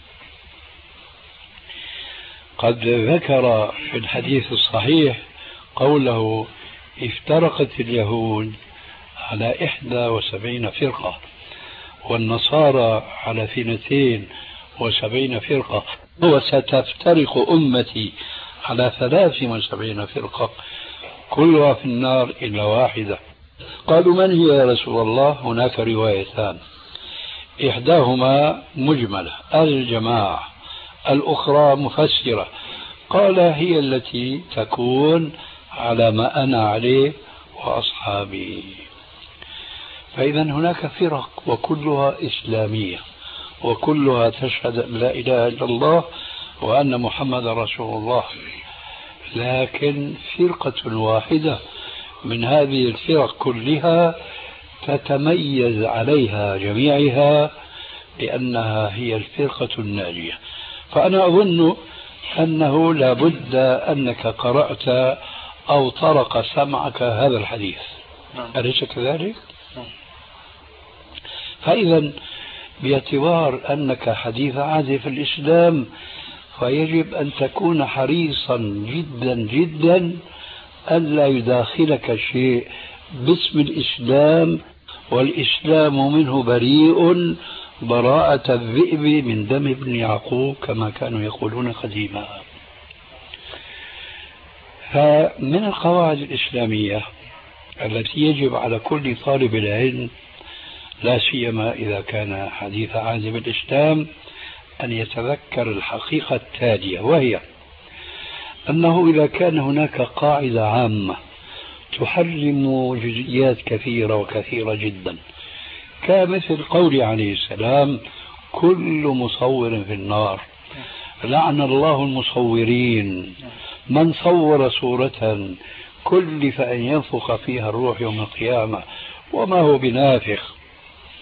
قد ذكر في الحديث الصحيح قوله: افترقت اليهود على 71 فرقة والنصارى على 72 فرقة وستفترق أمتي على 73 فرقة كلها في النار إلا واحدة. قالوا: من هي يا رسول الله؟ هناك روايتان، إحداهما مجملة الجماعة، الأخرى مفسرة. قال: هي التي تكون على ما أنا عليه وأصحابي. فإذا هناك فرق وكلها إسلامية وكلها تشهد أن لا إله إلا الله وأن محمد رسول الله، لكن فرقة واحدة من هذه الفرق كلها تتميز عليها جميعها لأنها هي الفرقة الناجية. فأنا أظن أنه لابد أنك قرأت أو طرق سمعك هذا الحديث، أليس كذلك؟ فإذا باعتبار أنك حديث عهد في الإسلام فيجب أن تكون حريصا جدا جدا ألا يداخلك شيء باسم الإسلام، والإسلام منه بريء براءة الذئب من دم ابن يعقوب كما كانوا يقولون قديما. فمن القواعد الإسلامية التي يجب على كل طالب العلم لا سيما إذا كان حديث عهد بالإسلام أن يتذكر الحقيقة التالية، وهي أنه إذا كان هناك قاعدة عامة تحرم جزئيات كثيرة وكثيرة جدا كمثل قول عليه السلام: كل مصور في النار، لعن الله المصورين، من صور صورة كلف أن ينفخ فيها الروح يوم القيامة وما هو بنافخ.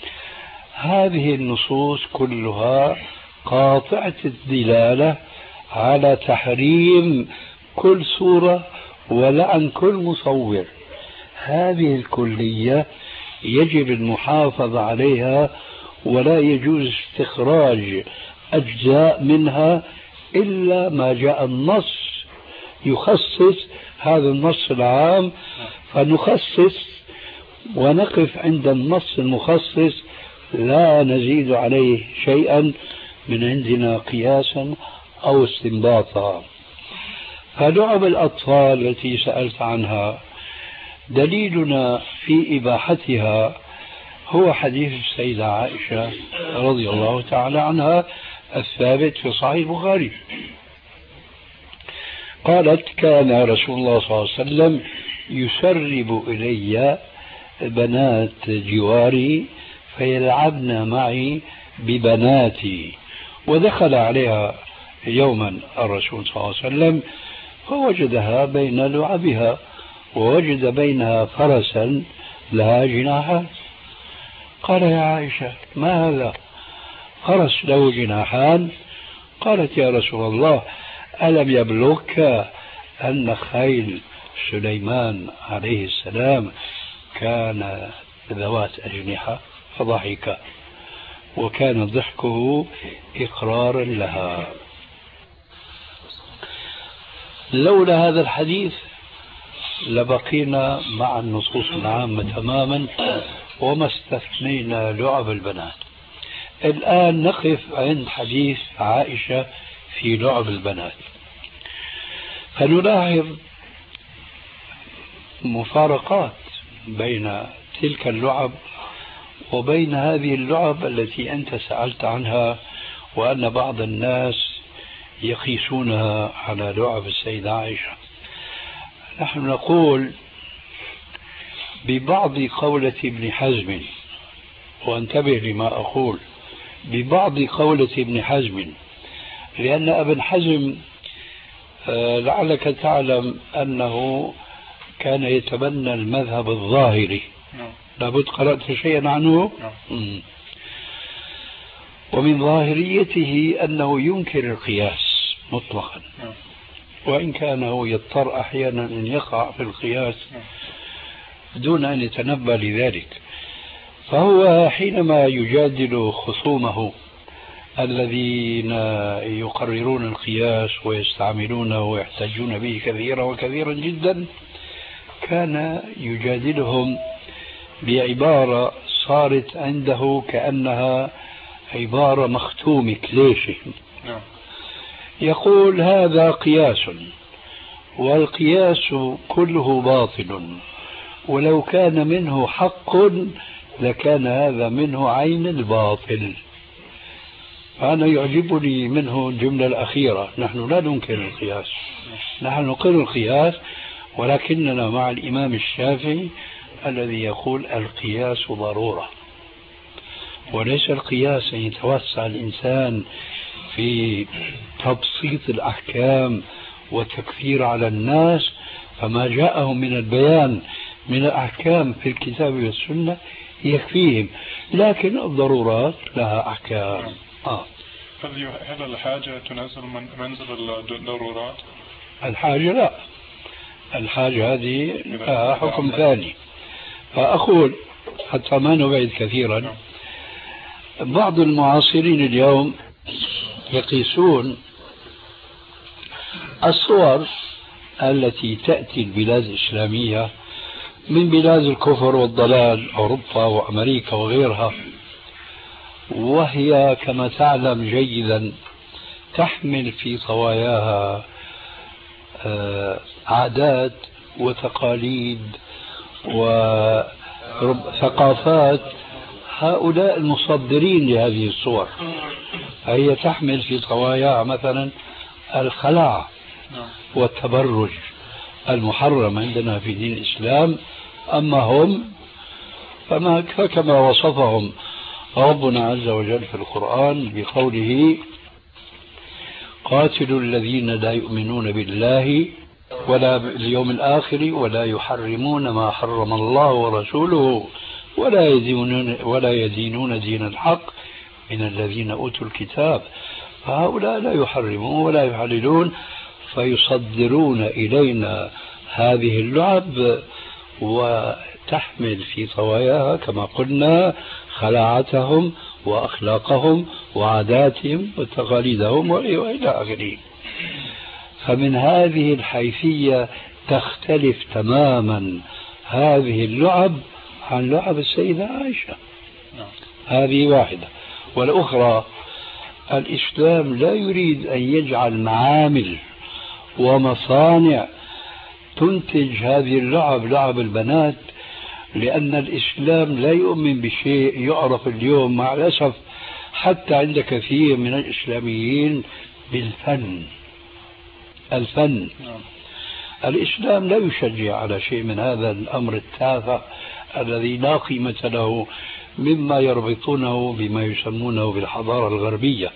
هذه النصوص كلها قاطعة الدلالة على تحريم كل صورة ولعن كل مصور. هذه الكلية يجب المحافظة عليها، ولا يجوز استخراج أجزاء منها إلا ما جاء النص يخصص هذا النص العام، فنخصص ونقف عند النص المخصص، لا نزيد عليه شيئا من عندنا قياسا أو استنباطا. فلعب الأطفال التي سألت عنها دليلنا في إباحتها هو حديث السيدة عائشة رضي الله تعالى عنها الثابت في صحيح البخاري. قالت: كان رسول الله صلى الله عليه وسلم يسرب إلي بنات جواري فيلعبن معي ببناتي. ودخل عليها يوما الرسول صلى الله عليه وسلم فوجدها بين لعبها، ووجد بينها فرسا لها جناحات. قال: يا عائشة، ما هذا؟ فرس له جناحان؟ قالت: يا رسول الله، ألم يبلغك أن خيل سليمان عليه السلام كان ذوات أجنحة؟ فضحك، وكان ضحكه إقرارا لها. لولا هذا الحديث لبقينا مع النصوص العامة تماما وما استثنينا لعب البنات. الآن نقف عند حديث عائشة في لعب البنات، فنلاحظ مفارقات بين تلك اللعب وبين هذه اللعب التي أنت سألت عنها، وأن بعض الناس يقيسونها على لعب السيدة عائشة. نحن نقول ببعض قولة ابن حزم، وانتبه لما أقول، ببعض قولة ابن حزم، لأن ابن حزم لعلك تعلم أنه كان يتبنى المذهب الظاهري. لابد قرأت شيئا عنه. ومن ظاهريته أنه ينكر القياس مطلقا، وإن كان هو يضطر أحيانا أن يقع في القياس دون أن يتنبه لذلك. فهو حينما يجادل خصومه الذين يقررون القياس ويستعملونه ويحتاجون به كثيرا وكثيرا جدا، كان يجادلهم بعبارة صارت عنده كأنها عبارة مختومة كليشة. يقول: هذا قياس، والقياس كله باطل، ولو كان منه حق لكان هذا منه عين الباطل. أنا يعجبني منه الجملة الأخيرة: نحن لا ننكر القياس، نحن نقر القياس، ولكننا مع الإمام الشافعي الذي يقول القياس ضرورة، وليس القياس أن يتوسع الإنسان في تبسيط الأحكام والتكفير على الناس، فما جاءهم من البيان من الأحكام في الكتاب والسنة يكفيهم، لكن الضرورات لها أحكام. هل الحاجة تنزل منزل الضرورات؟ الحاجة لا، الحاجة هذه لها حكم ثاني. فأقول حتى ما نبعد كثيرا، بعض المعاصرين اليوم يقيسون الصور التي تأتي البلاد الإسلامية من بلاد الكفر والضلال، أوروبا وأمريكا وغيرها، وهي كما تعلم جيدا تحمل في طواياها عادات وتقاليد وثقافات هؤلاء المصدرين لهذه الصور. هي تحمل في طواياها مثلا الخلاع والتبرج المحرم عندنا في دين الإسلام، أما هم فكما وصفهم ربنا عز وجل في القرآن بقوله: قاتلوا الذين لا يؤمنون بالله ولا باليوم الآخر ولا يحرمون ما حرم الله ورسوله ولا يدينون دين الحق من الذين أوتوا الكتاب. فهؤلاء لا يحرمون ولا يحللون، فيصدرون إلينا هذه اللعب وتحمل في طواياها كما قلنا خلاعتهم وأخلاقهم وعاداتهم وتقاليدهم وإلى آخره. فمن هذه الحيثية تختلف تماما هذه اللعب عن لعب السيدة عائشة. هذه واحدة. والأخرى، الإسلام لا يريد أن يجعل معامل ومصانع تنتج هذه اللعب، لعب البنات، لأن الإسلام لا يؤمن بشيء يعرف اليوم مع الأسف حتى عند كثير من الإسلاميين بالفن. الفن الإسلام لا يشجع على شيء من هذا الأمر التافه الذي لا قيمة له، مما يربطونه بما يسمونه بالحضارة الغربية،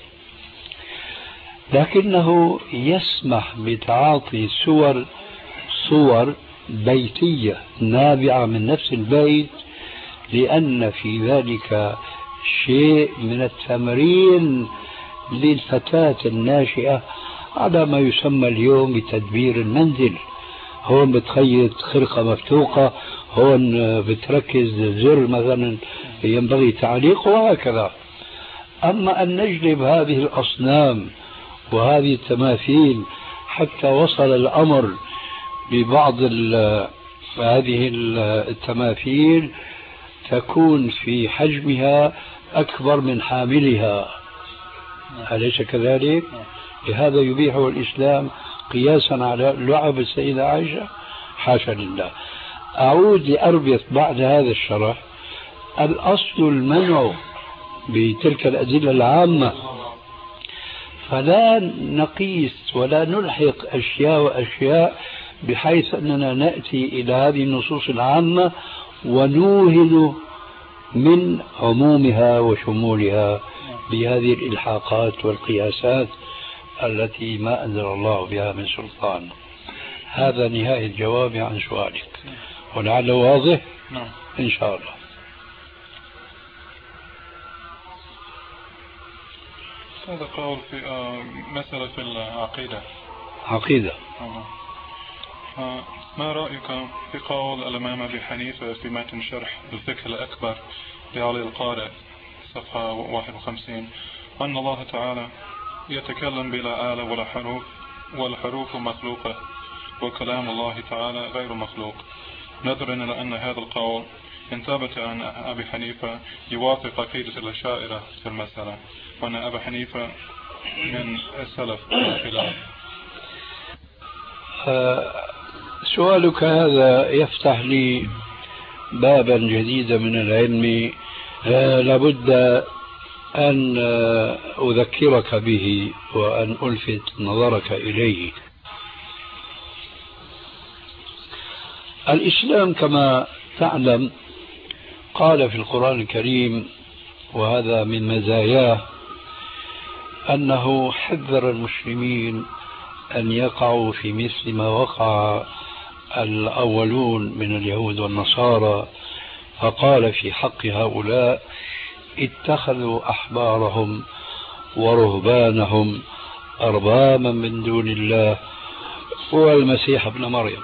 لكنه يسمح بتعاطي صور بيتية نابعة من نفس البيت، لأن في ذلك شيء من التمرين للفتاة الناشئة على ما يسمى اليوم بتدبير المنزل. هون بتخيط خرقة مفتوقة، هون بتركز زر مثلا ينبغي تعليقه، وهكذا. أما أن نجلب هذه الأصنام وهذه التماثيل حتى وصل الأمر ببعض هذه التماثيل تكون في حجمها أكبر من حاملها، أليس كذلك؟ لهذا يبيحه الإسلام قياسا على لعب السيدة عائشة؟ حاشا لله. أعود لأربط بعد هذا الشرح. الأصل المنع بتلك الأدلة العامة، فلا نقيس ولا نلحق أشياء وأشياء بحيث أننا نأتي إلى هذه النصوص العامة ونوهن من عمومها وشمولها بهذه الإلحاقات والقياسات التي ما أنزل الله بها من سلطان. هذا نهاية جوابي عن سؤالك، ولعله واضح إن شاء الله. هذا قول في مسألة في العقيدة. عقيدة. ما رأيك في قول الإمام أبي حنيفة في متن شرح الفقه الأكبر لعلي القارئ صفحة 51 أن الله تعالى يتكلم بلا آلة ولا حروف، والحروف مخلوقة وكلام الله تعالى غير مخلوق، نظرا إلى أن هذا القول إن ثبت أن أبي حنيفة يوافق عقيدة الأشاعرة في المسألة، وأن أبي حنيفة من السلف الخلاف. سؤالك هذا يفتح لي بابا جديدا من العلم لابد أن أذكرك به وأن ألفت نظرك إليه. الإسلام كما تعلم قال في القرآن الكريم، وهذا من مزاياه، أنه حذر المسلمين أن يقعوا في مثل ما وقع الأولون من اليهود والنصارى، فقال في حق هؤلاء: اتخذوا أحبارهم ورهبانهم أربابا من دون الله والمسيح ابن مريم.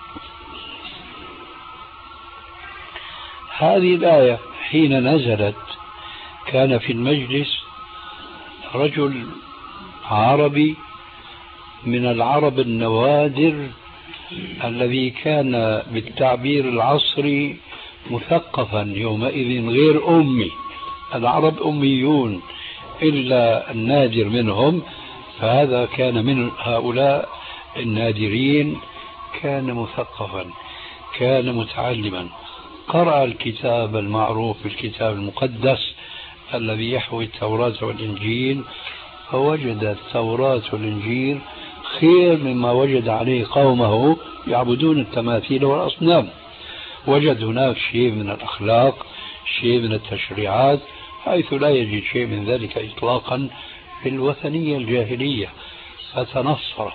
هذه الآية حين نزلت كان في المجلس رجل عربي من العرب النوادر الذي كان بالتعبير العصري مثقفا يومئذ غير أمي. العرب أميون إلا النادر منهم، فهذا كان من هؤلاء النادرين. كان مثقفا، كان متعلما، قرأ الكتاب المعروف بالكتاب المقدس الذي يحوي التوراة والإنجيل، فوجد التوراة والإنجيل خير مما وجد عليه قومه يعبدون التماثيل والأصنام. وجد هناك شيء من الأخلاق، شيء من التشريعات، حيث لا يجد شيء من ذلك إطلاقا في الوثنية الجاهلية، فتنصر.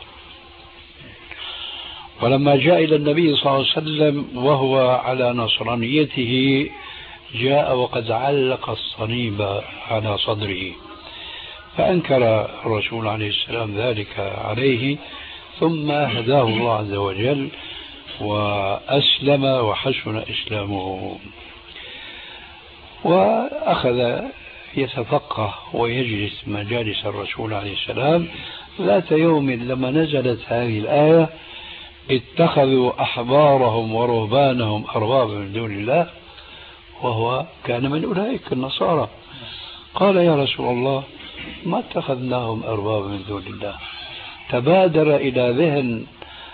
ولما جاء إلى النبي صلى الله عليه وسلم وهو على نصرانيته، جاء وقد علق الصليب على صدره، فأنكر الرسول عليه السلام ذلك عليه، ثم هداه الله عز وجل وأسلم وحسن إسلامه، وأخذ يتفقه ويجلس مجالس الرسول عليه السلام. ذات يوم لما نزلت هذه الآية اتخذوا أحبارهم ورهبانهم أربابا من دون الله، وهو كان من أولئك النصارى، قال يا رسول الله ما اتخذناهم أربابا من دون الله. تبادر إلى ذهن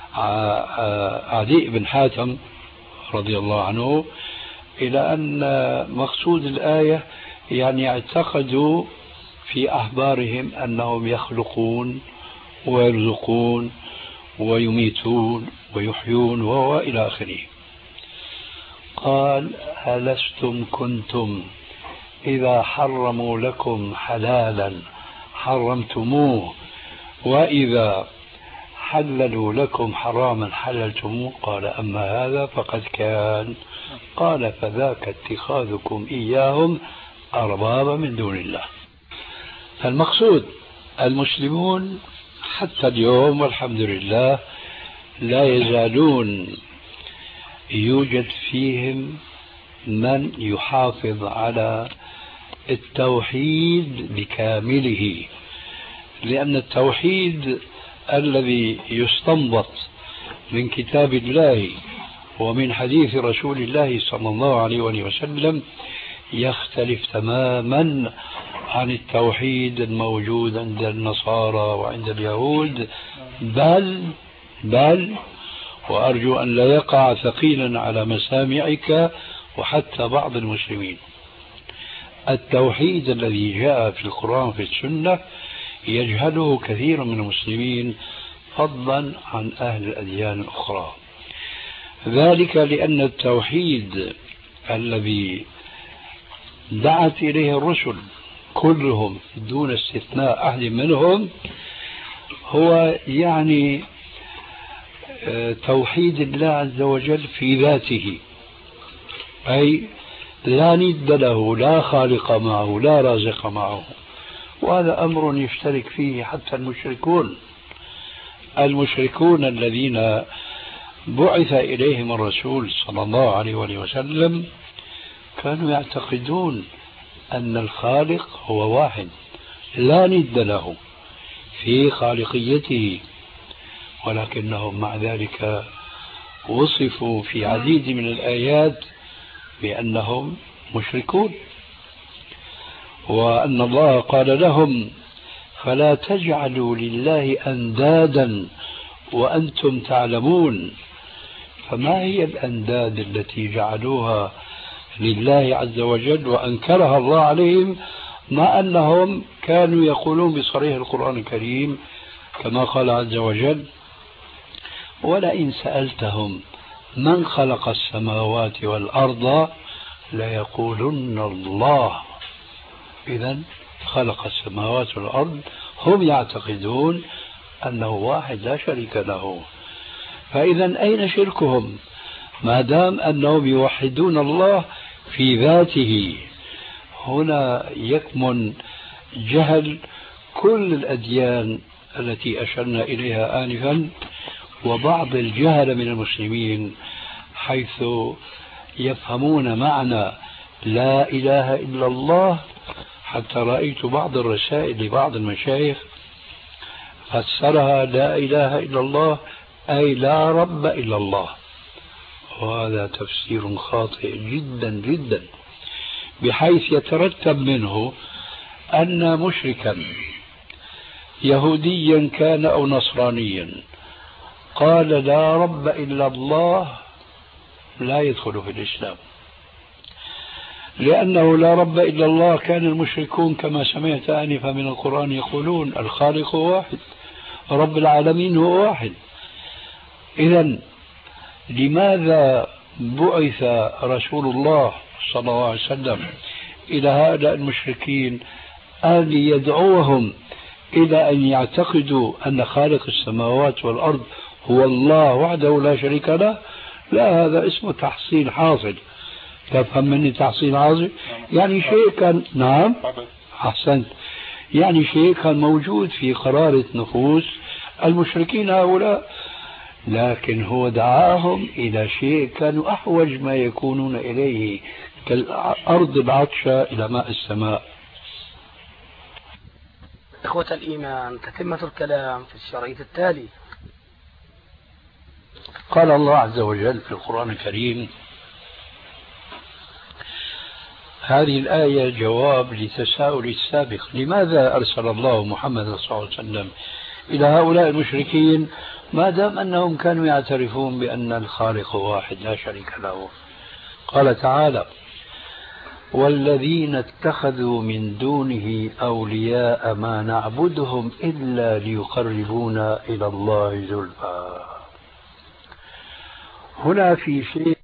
عدي بن حاتم رضي الله عنه إلى أن مقصود الآية يعني اعتقدوا في أحبارهم أنهم يخلقون ويرزقون ويميتون ويحيون وإلى آخره. قال ألستم كنتم إذا حرموا لكم حلالا حرمتموه وإذا حللوا لكم حراما حللتموه؟ قال أما هذا فقد كان. قال فذاك اتخاذكم إياهم أربابا من دون الله. المقصود المسلمون حتى اليوم والحمد لله لا يزالون يوجد فيهم من يحافظ على التوحيد بكامله، لأن التوحيد الذي يستنبط من كتاب الله ومن حديث رسول الله صلى الله عليه وسلم يختلف تماما عن التوحيد الموجود عند النصارى وعند اليهود، بل وأرجو أن لا يقع ثقيلا على مسامعك وحتى بعض المسلمين. التوحيد الذي جاء في القرآن في السنة يجهله كثير من المسلمين فضلا عن أهل الأديان الأخرى، ذلك لأن التوحيد الذي دعت إليه الرسل كلهم دون استثناء أحد منهم هو يعني توحيد الله عز وجل في ذاته، أي لا ند له، لا خالق معه، لا رازق معه. وهذا أمر يشترك فيه حتى المشركون الذين بعث إليهم الرسول صلى الله عليه وسلم كانوا يعتقدون أن الخالق هو واحد لا ند له في خالقيته، ولكنهم مع ذلك وصفوا في عديد من الآيات بأنهم مشركون، وأن الله قال لهم فلا تجعلوا لله أندادا وأنتم تعلمون. فما هي الأنداد التي جعلوها لله عز وجل وأنكرها الله عليهم، مع أنهم كانوا يقولون بصريح القرآن الكريم كما قال عز وجل ولئن سألتهم من خلق السماوات والأرض ليقولن الله. إذن خلق السماوات والأرض، هم يعتقدون أنه واحد لا شريك له. فإذا أين شركهم ما دام أنهم يوحدون الله في ذاته؟ هنا يكمن جهل كل الأديان التي أشرنا إليها آنفا وبعض الجهل من المسلمين، حيث يفهمون معنى لا إله إلا الله. حتى رأيت بعض الرسائل لبعض المشايخ فسرها لا إله إلا الله أي لا رب إلا الله، وهذا تفسير خاطئ جدا جدا، بحيث يترتب منه أن مشركا يهوديا كان أو نصرانيا قال لا رب إلا الله لا يدخل في الإسلام، لأنه لا رب إلا الله كان المشركون كما سمعت آنفا من القرآن يقولون الخالق هو واحد، رب العالمين هو واحد. إذن لماذا بعث رسول الله صلى الله عليه وسلم إلى هؤلاء المشركين أن يدعوهم إلى أن يعتقدوا أن خالق السماوات والأرض هو الله وحده لا شريك له؟ لا، هذا اسمه تحصيل حاصل. تفهم مني تحصيل حاصل؟ يعني شيء كان، نعم أحسنت، يعني شيء كان موجود في قرارة نفوس المشركين هؤلاء، لكن هو دعاهم إلى شيء كانوا أحوج ما يكونون إليه، كالأرض العطشة إلى ماء السماء. إخوة الإيمان، تتمة الكلام في الشريط التالي. قال الله عز وجل في القرآن الكريم: هذه الآية جواب لتساؤل السابق، لماذا أرسل الله محمد صلى الله عليه وسلم إلى هؤلاء المشركين ما دام أنهم كانوا يعترفون بأن الخالق واحد لا شريك له؟ قال تعالى: والذين اتخذوا من دونه أولياء ما نعبدهم إلا ليقربونا إلى الله زلفى. هنا في شيء